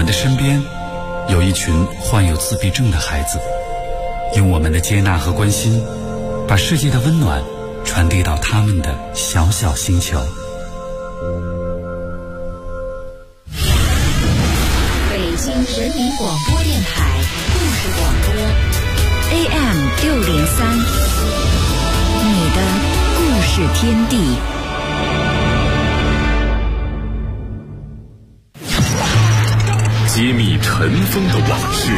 的身边有一群患有自闭症的孩子，用我们的接纳和关心，把世界的温暖传递到他们的小小星球。 北京人民广播电台故事广播 AM603，你的故事天地。 揭秘尘封的往事，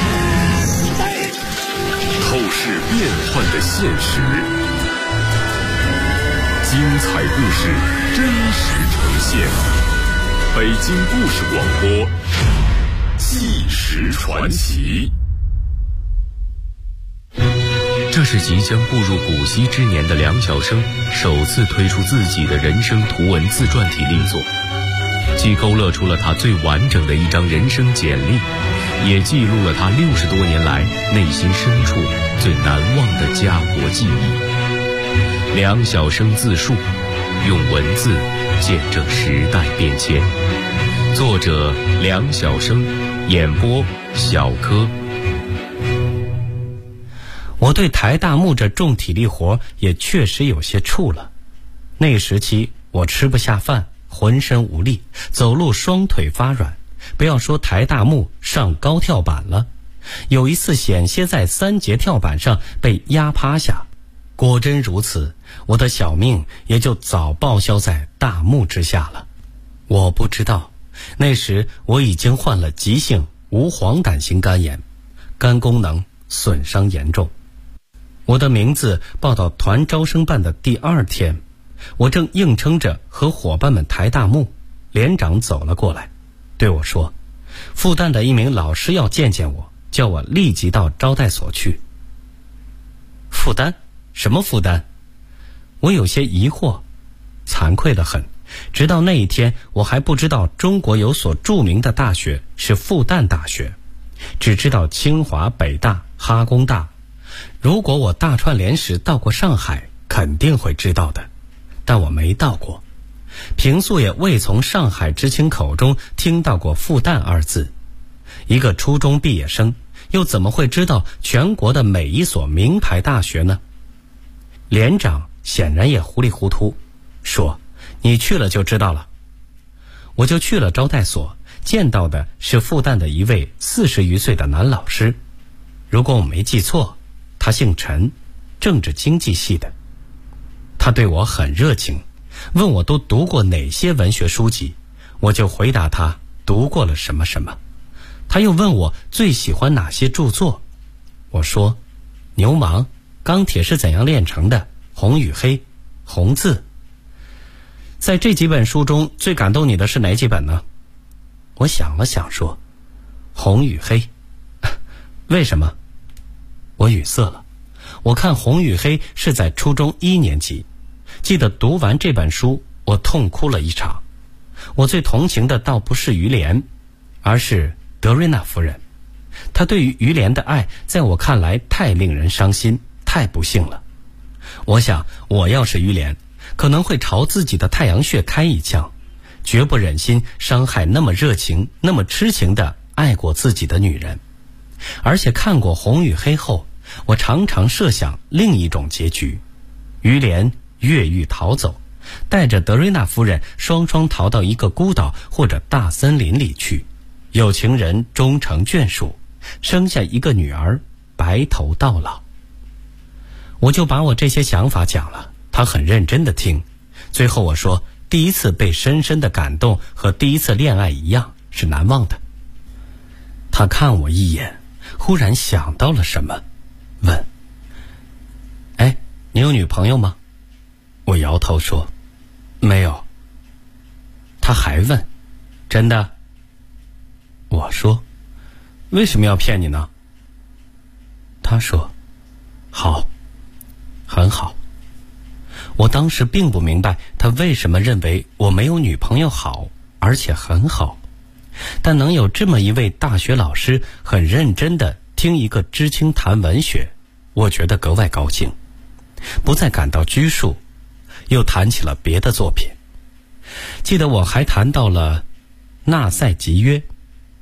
透视变幻的现实，精彩故事真实呈现。北京故事广播，纪实传奇。 这是即将步入古稀之年的梁晓声首次推出自己的人生图文自传体力作，既勾勒出了他最完整的一张人生简历，也记录了他60多年来内心深处最难忘的家国记忆。梁晓声自述，用文字见证时代变迁。作者梁晓声，演播小柯。 我对抬大木这重体力活也确实有些怵了。那时期我吃不下饭，浑身无力，走路双腿发软，不要说抬大木上高跳板了，有一次险些在3节跳板上被压趴下。果真如此，我的小命也就早报销在大木之下了。我不知道，那时我已经患了急性无黄疸型肝炎，肝功能损伤严重。我的名字报到团招生办的第2天，我正硬撑着和伙伴们抬大木，连长走了过来，对我说，复旦的一名老师要见见我，叫我立即到招待所去。复旦？什么复旦？我有些疑惑，惭愧得很，直到那一天我还不知道中国有所著名的大学是复旦大学，只知道清华、北大、哈工大。如果我大串联时到过上海，肯定会知道的，但我没到过，平素也未从上海知青口中听到过复旦2字。一个初中毕业生又怎么会知道全国的每一所名牌大学呢？连长显然也糊里糊涂，说你去了就知道了。我就去了招待所，见到的是复旦的一位40余岁的男老师，如果我没记错，他姓陈，政治经济系的。他对我很热情，问我都读过哪些文学书籍，我就回答他读过了什么什么。他又问我最喜欢哪些著作，我说牛虻、钢铁是怎样炼成的、红与黑、红字。在这几本书中最感动你的是哪几本呢？我想了想说，红与黑。为什么？我语塞了。我看红与黑是在初中1年级，记得读完这本书我痛哭了一场。我最同情的倒不是于连，而是德瑞娜夫人。她对于于连的爱在我看来太令人伤心，太不幸了。我想我要是于连，可能会朝自己的太阳穴开一枪，绝不忍心伤害那么热情那么痴情的爱过自己的女人。而且看过红与黑后，我常常设想另一种结局，于连越狱逃走，带着德瑞娜夫人双双逃到一个孤岛或者大森林里去，有情人终成眷属，生下一个女儿，白头到老。我就把我这些想法讲了，他很认真地听。最后我说，第一次被深深的感动和第一次恋爱一样是难忘的。他看我一眼，忽然想到了什么，问，哎，你有女朋友吗？我摇头说，没有。他还问，真的？我说，为什么要骗你呢？他说，好，很好。我当时并不明白他为什么认为我没有女朋友好，而且很好，但能有这么一位大学老师很认真地听一个知青谈文学，我觉得格外高兴，不再感到拘束，又谈起了别的作品。记得我还谈到了《纳赛集约》，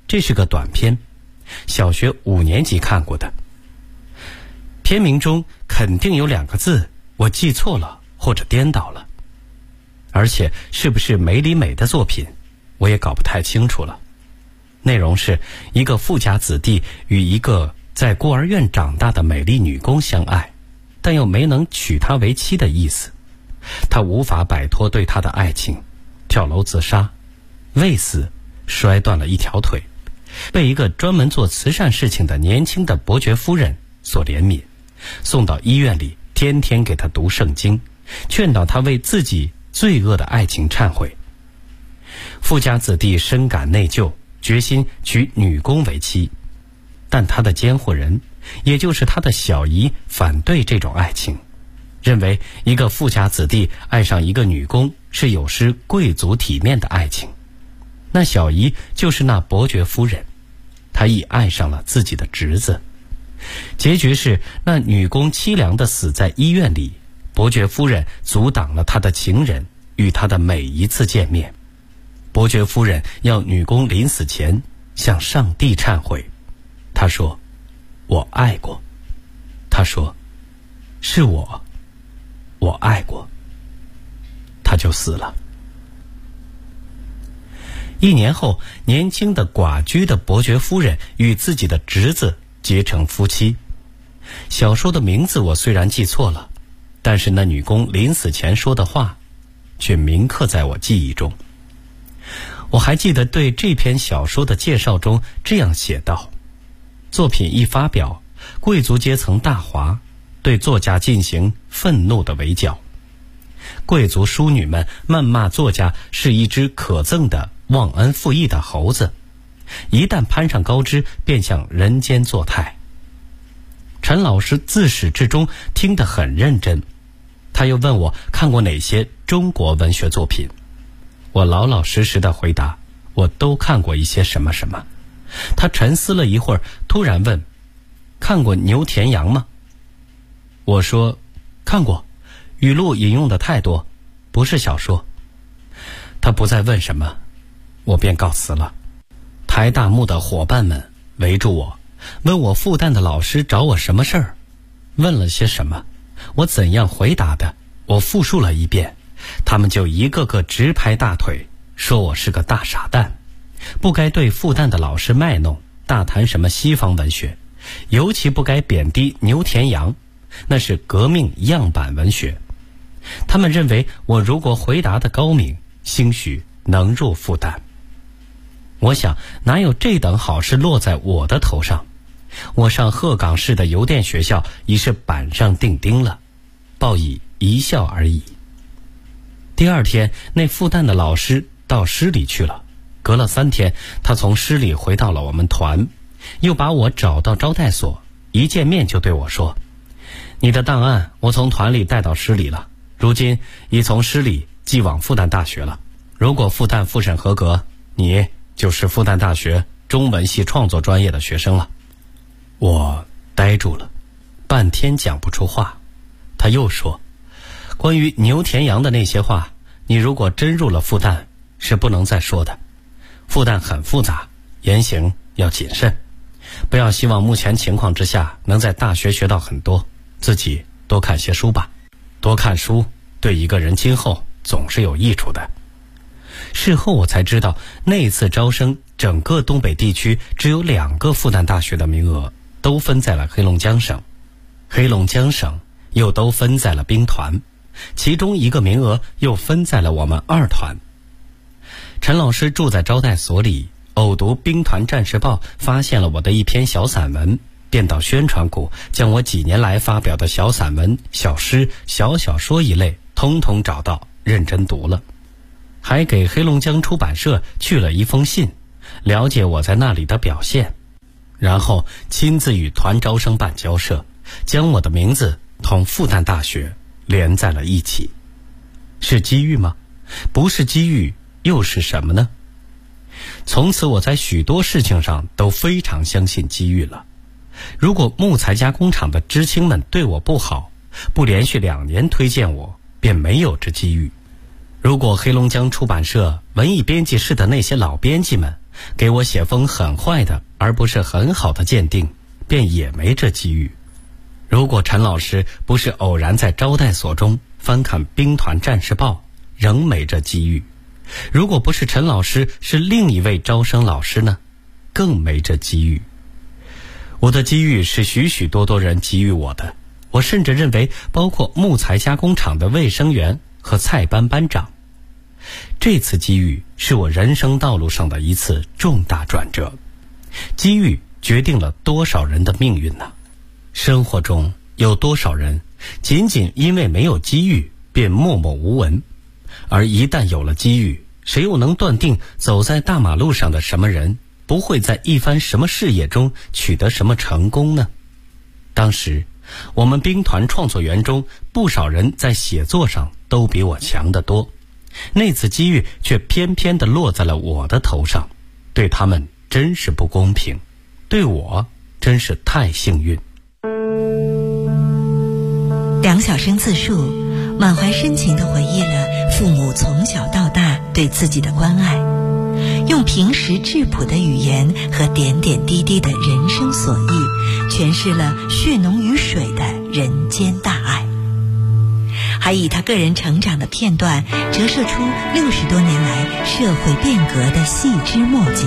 这是个短篇，小学5年级看过的。片名中肯定有2个字我记错了或者颠倒了，而且是不是梅里美的作品我也搞不太清楚了。内容是一个富家子弟与一个在孤儿院长大的美丽女工相爱，但又没能娶她为妻的意思。他无法摆脱对她的爱情，跳楼自杀，未死摔断了一条腿，被一个专门做慈善事情的年轻的伯爵夫人所怜悯，送到医院里，天天给他读圣经，劝导他为自己罪恶的爱情忏悔。富家子弟深感内疚，决心娶女工为妻，但他的监护人，也就是他的小姨，反对这种爱情，认为一个富家子弟爱上一个女工是有失贵族体面的爱情。那小姨就是那伯爵夫人，她已爱上了自己的侄子。结局是那女工凄凉地死在医院里，伯爵夫人阻挡了她的情人与她的每一次见面。伯爵夫人要女工临死前向上帝忏悔，她说：我爱过。她说：是我爱过。她就死了。1年后，年轻的寡居的伯爵夫人与自己的侄子结成夫妻。小说的名字我虽然记错了，但是那女工临死前说的话却铭刻在我记忆中。我还记得对这篇小说的介绍中这样写道：作品一发表，贵族阶层大哗，对作家进行愤怒的围剿。贵族淑女们谩骂作家是一只可憎的忘恩负义的猴子，一旦攀上高枝，便向人间作态。陈老师自始至终听得很认真，他又问我看过哪些中国文学作品。我老老实实的回答，我都看过一些什么什么。他沉思了一会儿，突然问：看过牛田洋吗？我说看过，语录引用的太多，不是小说。他不再问什么，我便告辞了。台大木的伙伴们围住我，问我复旦的老师找我什么事儿，问了些什么，我怎样回答的，我复述了一遍，他们就一个个直拍大腿，说我是个大傻蛋，不该对复旦的老师卖弄，大谈什么西方文学，尤其不该贬低牛田洋，那是革命样板文学。他们认为我如果回答的高明，兴许能入复旦。我想哪有这等好事落在我的头上？我上鹤岗市的邮电学校已是板上钉钉了，报以一笑而已。第2天，那复旦的老师到师里去了，隔了3天，他从师里回到了我们团，又把我找到招待所，一见面就对我说：你的档案我从团里带到师里了，如今已从师里寄往复旦大学了，如果复旦复审合格，你就是复旦大学中文系创作专业的学生了。我呆住了，半天讲不出话。他又说：关于牛田洋的那些话，你如果真入了复旦，是不能再说的。复旦很复杂，言行要谨慎，不要希望目前情况之下能在大学学到很多，自己多看些书吧。多看书对一个人今后总是有益处的。事后我才知道，那次招生整个东北地区只有2个复旦大学的名额，都分在了黑龙江省，黑龙江省又都分在了兵团，其中1个名额又分在了我们2团。陈老师住在招待所里，偶读兵团战士报，发现了我的一篇小散文，便到宣传库将我几年来发表的小散文、小诗、小小说一类通通找到，认真读了，还给黑龙江出版社去了一封信，了解我在那里的表现，然后亲自与团招生办交涉，将我的名字同复旦大学连在了一起。是机遇吗？不是机遇又是什么呢？从此我在许多事情上都非常相信机遇了。如果木材加工厂的知青们对我不好，不连续2年推荐我，便没有这机遇。如果黑龙江出版社文艺编辑室的那些老编辑们给我写封很坏的而不是很好的鉴定，便也没这机遇。如果陈老师不是偶然在招待所中翻看兵团战士报，仍没这机遇。如果不是陈老师是另一位招生老师呢，更没这机遇。我的机遇是许许多多人给予我的，我甚至认为包括木材加工厂的卫生员和菜班班长。这次机遇是我人生道路上的一次重大转折，机遇决定了多少人的命运呢？生活中有多少人仅仅因为没有机遇便默默无闻，而一旦有了机遇，谁又能断定走在大马路上的什么人不会在一番什么事业中取得什么成功呢？当时我们兵团创作员中不少人在写作上都比我强得多，那次机遇却偏偏地落在了我的头上，对他们真是不公平，对我真是太幸运。 梁晓声自述，满怀深情地回忆了父母从小到大对自己的关爱，用平实质朴的语言和点点滴滴的人生所遇，诠释了血浓于水的人间大爱，还以他个人成长的片段折射出60多年来社会变革的细枝末节。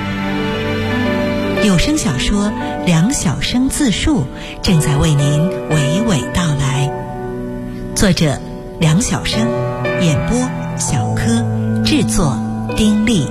有声小说《梁晓声自述》正在为您娓娓道来，作者梁晓声，演播小柯，制作丁力。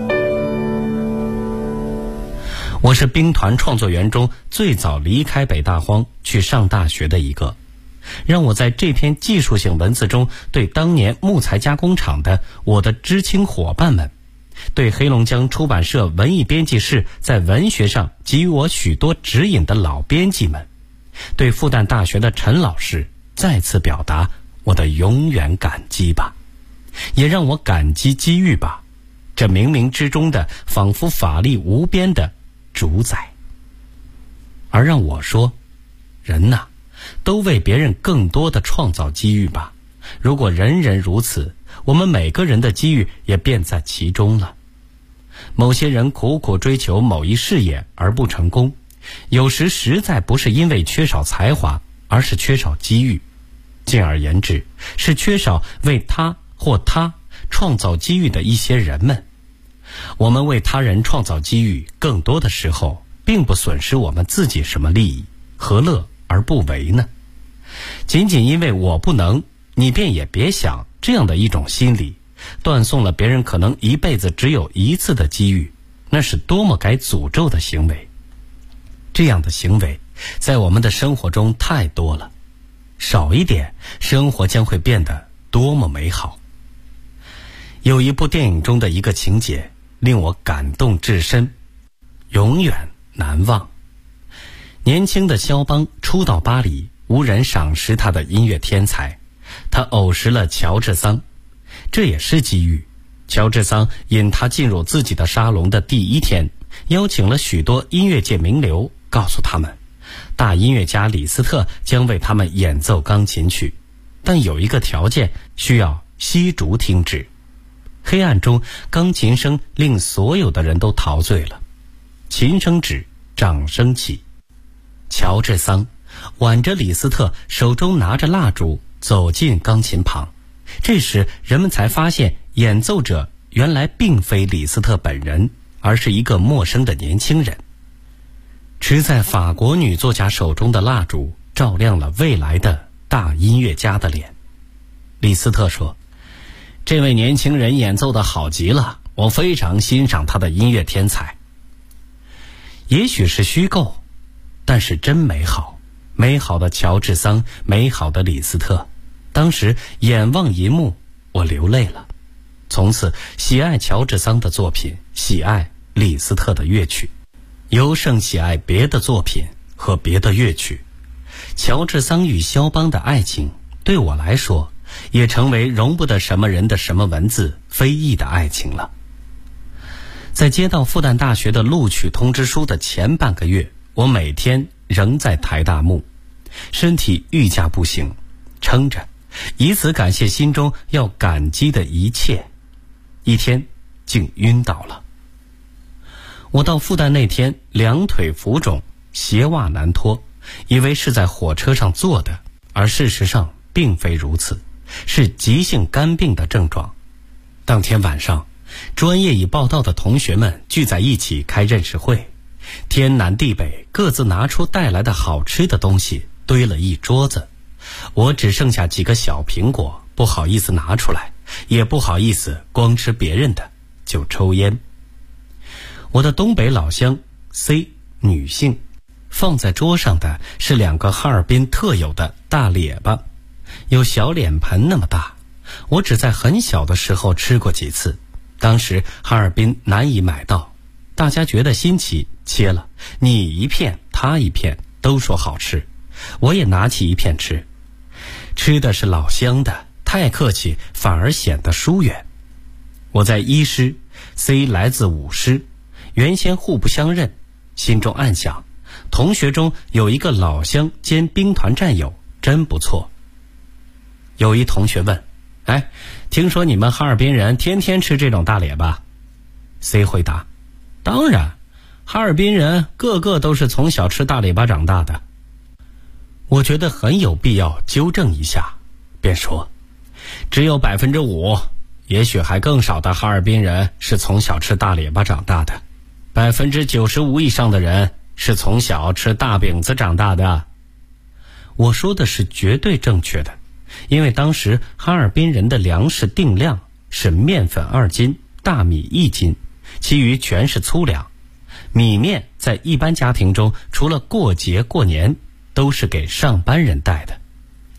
我是兵团创作员中最早离开北大荒去上大学的一个，让我在这篇技术性文字中对当年木材加工厂的我的知青伙伴们，对黑龙江出版社文艺编辑室在文学上给予我许多指引的老编辑们，对复旦大学的陈老师再次表达我的永远感激吧，也让我感激机遇吧，这冥冥之中的仿佛法力无边的主宰。而让我说，人呐，都为别人更多的创造机遇吧，如果人人如此，我们每个人的机遇也便在其中了。某些人苦苦追求某一事业而不成功，有时实在不是因为缺少才华，而是缺少机遇。进而言之，是缺少为他或他创造机遇的一些人们。我们为他人创造机遇，更多的时候并不损失我们自己什么利益，何乐而不为呢？仅仅因为我不能，你便也别想，这样的一种心理断送了别人可能一辈子只有一次的机遇，那是多么该诅咒的行为。这样的行为在我们的生活中太多了，少一点，生活将会变得多么美好。有一部电影中的一个情节令我感动至深，永远难忘。年轻的肖邦初到巴黎，无人赏识他的音乐天才，他偶识了乔治桑，这也是机遇。乔治桑引他进入自己的沙龙的第一天，邀请了许多音乐界名流，告诉他们大音乐家李斯特将为他们演奏钢琴曲，但有一个条件，需要吸竹听旨。黑暗中，钢琴声令所有的人都陶醉了，琴声止，掌声起。乔治桑挽着李斯特，手中拿着蜡烛，走进钢琴旁。这时人们才发现，演奏者原来并非李斯特本人，而是一个陌生的年轻人。持在法国女作家手中的蜡烛照亮了未来的大音乐家的脸。李斯特说，这位年轻人演奏得好极了，我非常欣赏他的音乐天才。也许是虚构，但是真美好，美好的乔治桑，美好的李斯特。当时眼望银幕，我流泪了。从此喜爱乔治桑的作品，喜爱李斯特的乐曲，尤胜喜爱别的作品和别的乐曲。乔治桑与肖邦的爱情对我来说也成为容不得什么人的什么文字非议的爱情了。在接到复旦大学的录取通知书的前半个月，我每天仍在台大墓，身体愈加不行，撑着，以此感谢心中要感激的一切。一天竟晕倒了。 我到复旦那天两腿浮肿，鞋袜难脱，以为是在火车上做的，而事实上并非如此，是急性肝病的症状。当天晚上，专业已报到的同学们聚在一起开认识会，天南地北各自拿出带来的好吃的东西，堆了一桌子。我只剩下几个小苹果，不好意思拿出来，也不好意思光吃别人的，就抽烟。我的东北老乡 C 女性，放在桌上的是2个哈尔滨特有的大列巴，有小脸盆那么大。我只在很小的时候吃过几次，当时哈尔滨难以买到，大家觉得新奇，切了你一片他一片，都说好吃，我也拿起一片吃。吃的是老乡的，太客气反而显得疏远。我在1师 ，C 来自5师，原先互不相认，心中暗想，同学中有一个老乡兼兵团战友，真不错。有一同学问，听说你们哈尔滨人天天吃这种大列巴？ C 回答，当然，哈尔滨人个个都是从小吃大列巴长大的。我觉得很有必要纠正一下，便说，只有5%，也许还更少的哈尔滨人是从小吃大列巴长大的，95%以上的人是从小吃大饼子长大的。我说的是绝对正确的，因为当时哈尔滨人的粮食定量是面粉2斤，大米1斤，其余全是粗粮。米面在一般家庭中，除了过节过年，都是给上班人带的。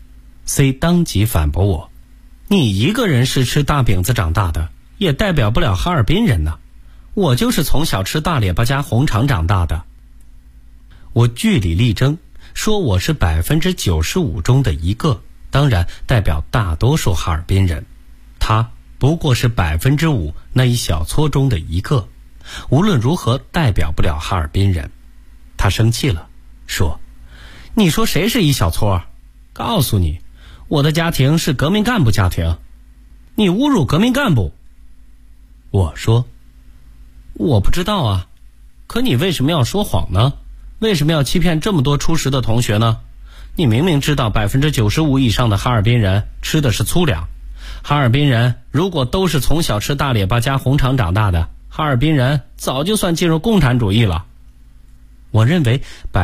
C 当即反驳我，你一个人是吃大饼子长大的，也代表不了哈尔滨人呢。我就是从小吃大列巴加红肠长大的。我据理力争，说我是95%中的一个，当然代表大多数哈尔滨人，他不过是5%那一小撮中的一个，无论如何代表不了哈尔滨人。他生气了，说，你说谁是一小撮？告诉你，我的家庭是革命干部家庭，你侮辱革命干部。我说，我不知道啊，可你为什么要说谎呢？为什么要欺骗这么多初识的同学呢？你明明知道95%以上的哈尔滨人吃的是粗粮，哈尔滨人如果都是从小吃大列巴加红肠长大的，哈尔滨人早就算进入共产主义了。我认为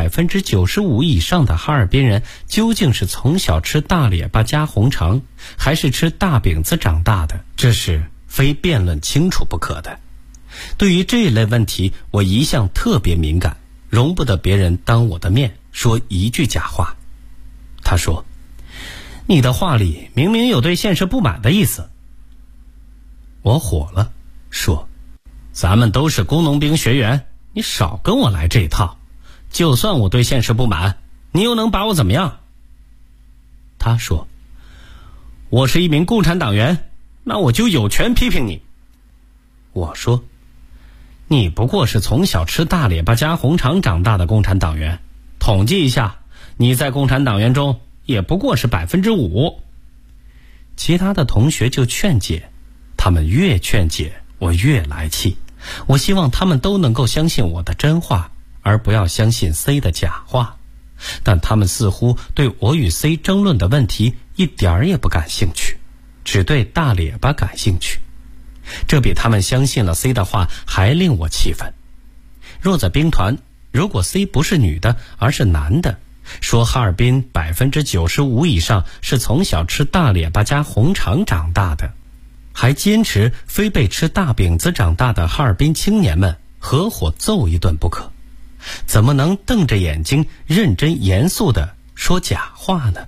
95%以上的哈尔滨人究竟是从小吃大列巴加红肠，还是吃大饼子长大的，这是非辩论清楚不可的。对于这类问题，我一向特别敏感，容不得别人当我的面说一句假话。他说，你的话里明明有对现实不满的意思。我火了，说，咱们都是工农兵学员，你少跟我来这一套，就算我对现实不满，你又能把我怎么样？他说，我是一名共产党员，那我就有权批评你。我说，你不过是从小吃大列巴加红肠长大的共产党员，统计一下，你在共产党员中也不过是5%。其他的同学就劝解，他们越劝解，我越来气。我希望他们都能够相信我的真话，而不要相信 C 的假话。但他们似乎对我与 C 争论的问题一点儿也不感兴趣，只对大列巴感兴趣。这比他们相信了 C 的话还令我气愤。若在兵团，如果 C 不是女的而是男的，说哈尔滨95%以上是从小吃大列巴加红肠长大的，还坚持非被吃大饼子长大的哈尔滨青年们合伙揍一顿不可，怎么能瞪着眼睛认真严肃地说假话呢？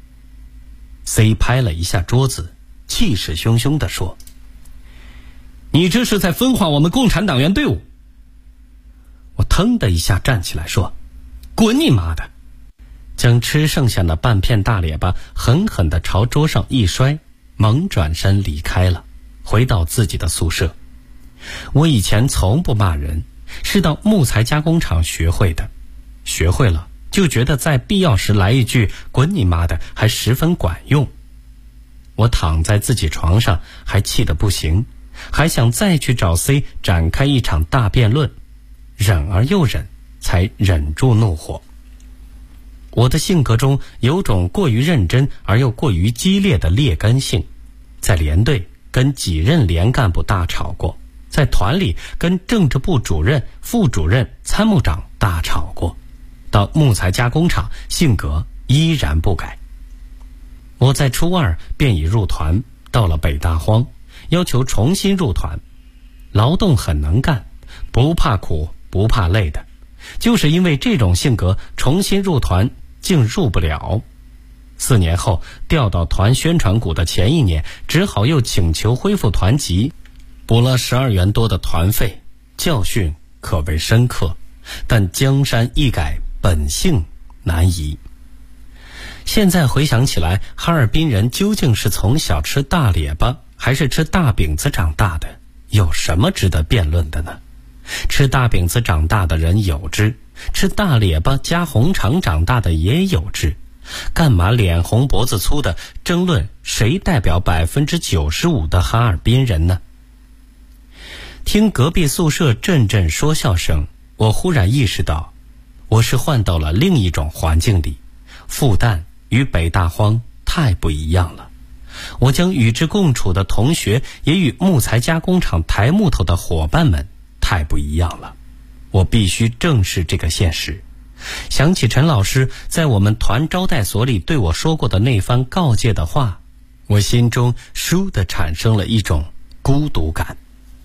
C 拍了一下桌子，气势汹汹地说，你这是在分化我们共产党员队伍。我腾的一下站起来说，滚你妈的，将吃剩下的半片大列巴狠狠地朝桌上一摔，猛转身离开了，回到自己的宿舍。我以前从不骂人，是到木材加工厂学会的，学会了就觉得在必要时来一句滚你妈的还十分管用。我躺在自己床上还气得不行，还想再去找 C 展开一场大辩论， 忍而又忍，才忍住怒火。我的性格中有种过于认真而又过于激烈的劣根性，在连队跟几任连干部大吵过，在团里跟政治部主任、副主任、参谋长大吵过，到木材加工厂性格依然不改。我在初二便已入团，到了北大荒，要求重新入团。劳动很能干，不怕苦不怕累的，就是因为这种性格，重新入团竟入不了。4年后调到团宣传股的前1年，只好又请求恢复团籍，补了12元多的团费，教训可谓深刻，但江山易改，本性难移。现在回想起来，哈尔滨人究竟是从小吃大列巴还是吃大饼子长大的，有什么值得辩论的呢？吃大饼子长大的人有之，吃大列巴加红肠长大的也有之，干嘛脸红脖子粗的争论谁代表95%的哈尔滨人呢？听隔壁宿舍阵阵说笑声，我忽然意识到，我是换到了另一种环境里，复旦与北大荒太不一样了。我将与之共处的同学也与木材加工厂抬木头的伙伴们太不一样了，我必须正视这个现实。想起陈老师在我们团招待所里对我说过的那番告诫的话，我心中倏地产生了一种孤独感。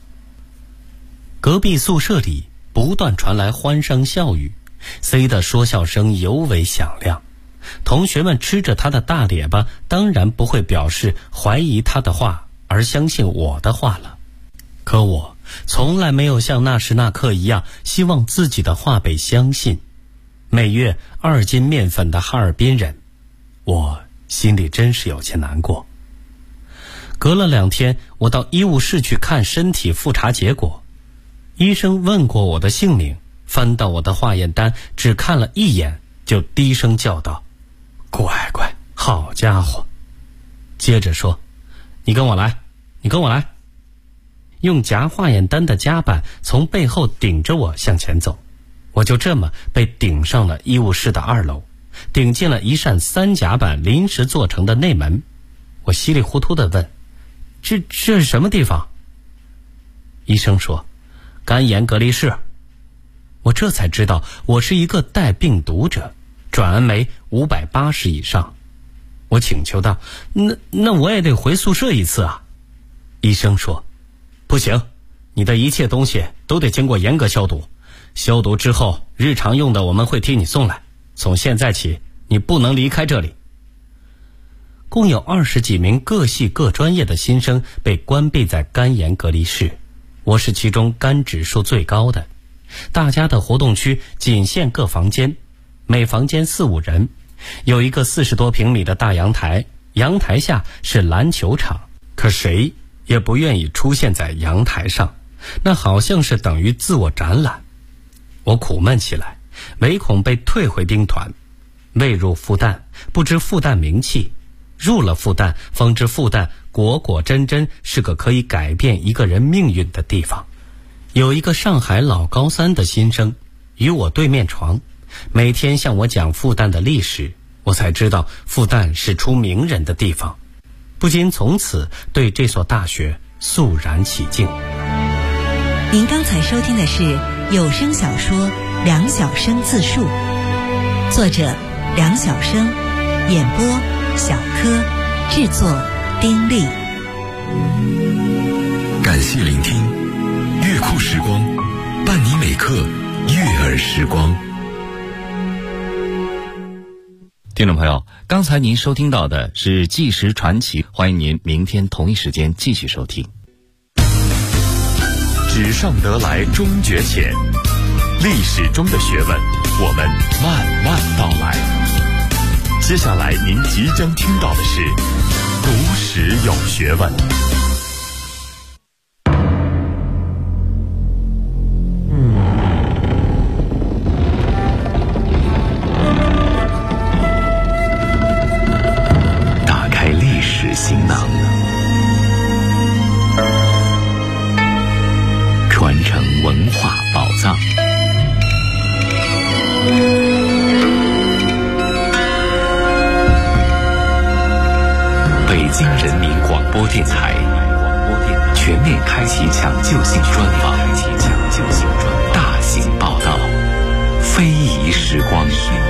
隔壁宿舍里不断传来欢声笑语，C 的说笑声尤为响亮。同学们吃着他的大列巴，当然不会表示怀疑他的话而相信我的话了。可我从来没有像那时那刻一样希望自己的话被相信。每月2斤面粉的哈尔滨人，我心里真是有些难过。隔了2天，我到医务室去看身体复查结果，医生问过我的姓名，翻到我的化验单，只看了一眼就低声叫道：乖乖，好家伙。接着说：你跟我来，你跟我来。用夹化验单的夹板从背后顶着我向前走，我就这么被顶上了医务室的2楼，顶进了一扇3夹板临时做成的内门。我稀里糊涂地问：这是什么地方？医生说：肝炎隔离室。我这才知道我是一个带病毒者，转氨酶580以上。我请求道：那我也得回宿舍一次啊。医生说：不行，你的一切东西都得经过严格消毒，消毒之后日常用的我们会替你送来，从现在起你不能离开这里。共有20几名各系各专业的新生被关闭在肝炎隔离室，我是其中肝指数最高的。大家的活动区仅限各房间，每房间4、5人，有一个40多平米的大阳台，阳台下是篮球场，可谁也不愿意出现在阳台上，那好像是等于自我展览。我苦闷起来，唯恐被退回兵团。未入复旦，不知复旦名气；入了复旦，方知复旦果果真真是个可以改变一个人命运的地方。有一个上海老高3的新生与我对面床，每天向我讲复旦的历史，我才知道复旦是出名人的地方，不禁从此对这所大学肃然起敬。 您刚才收听的是有声小说《梁晓声自述》，作者梁晓声，演播小柯，制作丁力。 感谢聆听，乐库时光，伴你每刻悦耳时光。 听众朋友，刚才您收听到的是纪实传奇，欢迎您明天同一时间继续收听。 纸上得来终觉浅，历史中的学问，我们慢慢道来。接下来您即将听到的是读史有学问。 打开历史行囊，传承文化宝藏。 北京人民广播电台全面开启抢救性专访，大型报道，非遗时光。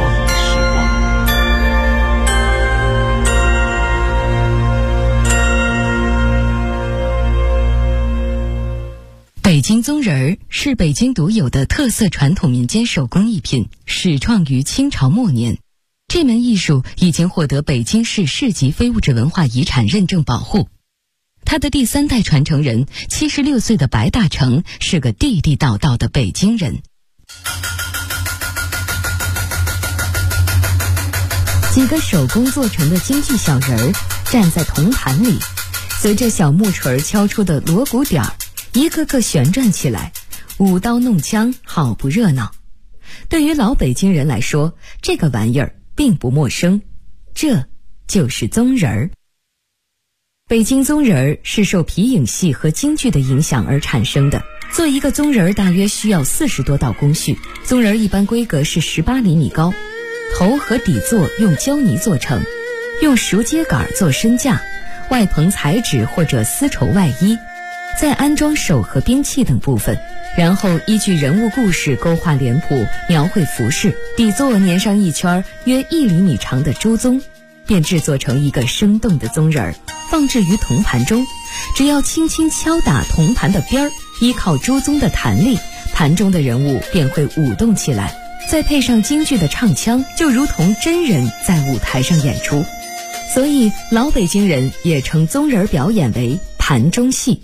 北京宗人儿是北京独有的特色传统民间手工艺品，始创于清朝末年。这门艺术已经获得北京市市级非物质文化遗产认证保护。他的第3代传承人76岁的白大成是个地地道道的北京人。几个手工做成的京剧小人儿站在铜盘里，随着小木锤敲出的锣鼓点儿，一个个旋转起来，舞刀弄枪，好不热闹。对于老北京人来说，这个玩意儿并不陌生，这就是宗人儿。北京宗人儿是受皮影戏和京剧的影响而产生的。做一个宗人儿大约需要40多道工序，宗人儿一般规格是18厘米高，头和底座用胶泥做成，用熟秸秆做身架，外棚彩纸或者丝绸外衣，再安装手和兵器等部分，然后依据人物故事勾画脸谱，描绘服饰，底座粘上一圈约1厘米长的朱宗，便制作成一个生动的宗人儿，放置于铜盘中。只要轻轻敲打铜盘的边儿，依靠朱宗的弹力，盘中的人物便会舞动起来，再配上京剧的唱腔，就如同真人在舞台上演出。所以老北京人也称宗人表演为盘中戏。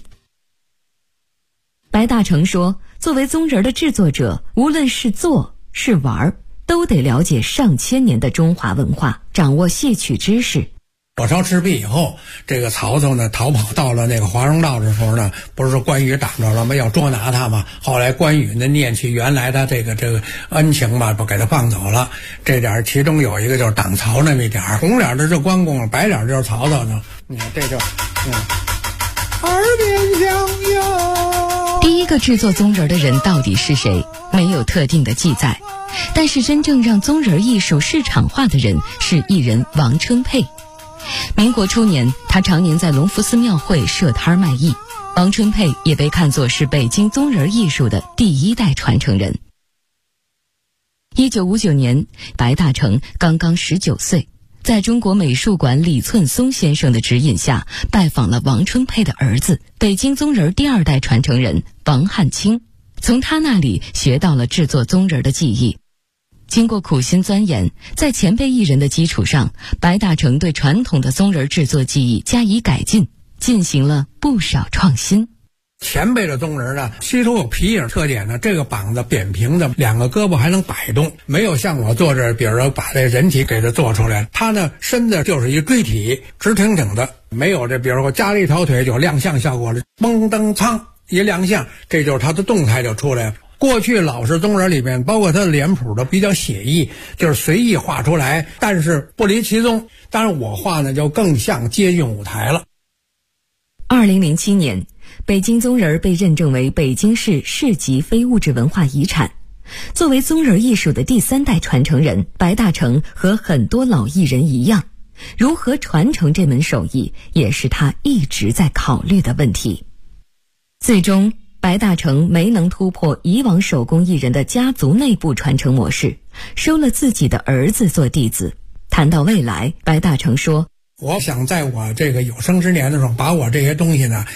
白大成说，作为宗人的制作者，无论是做是玩，都得了解上千年的中华文化，掌握戏曲知识。 火烧赤壁以后，这个曹操呢逃跑到了那个华容道的时候呢，不是说关羽挡着了吗？要捉拿他嘛。后来关羽呢念起原来的这个恩情吧，不给他放走了。这点其中有一个就是挡曹那么一点，红脸的是关公，白脸就是曹操呢。你看这就耳边响哟。 第一个制作宗人的人到底是谁？没有特定的记载，但是真正让宗人艺术市场化的人是艺人王春佩。民国初年，他常年在隆福寺庙会设摊卖艺。王春佩也被看作是北京宗人艺术的第1代传承人。1959年，白大成刚刚19岁，在中国美术馆李寸松先生的指引下，拜访了王春佩的儿子，北京宗人第2代传承人王汉卿，从他那里学到了制作宗人的技艺。经过苦心钻研，在前辈艺人的基础上，白大成对传统的宗人制作技艺加以改进，进行了不少创新。 前辈的宗人呢，吸收有皮影特点呢，这个膀子扁平的，2个胳膊还能摆动，没有像我做这，比如说把这人体给它做出来，他呢身子就是一锥体，直挺挺的，没有这比如说加了一条腿就亮相效果了，嘣噔噌一亮相，这就是他的动态就出来了。过去老式宗人里面，包括他的脸谱都比较写意，就是随意画出来，但是不离其宗。当然我画呢就更像接近舞台了。 2007年，北京宗人被认证为北京市市级非物质文化遗产。作为宗人艺术的第3代传承人，白大成和很多老艺人一样，如何传承这门手艺，也是他一直在考虑的问题。最终白大成没能突破以往手工艺人的家族内部传承模式，收了自己的儿子做弟子。谈到未来，白大成说， 我想在我这个有生之年的时候，把我这些东西呢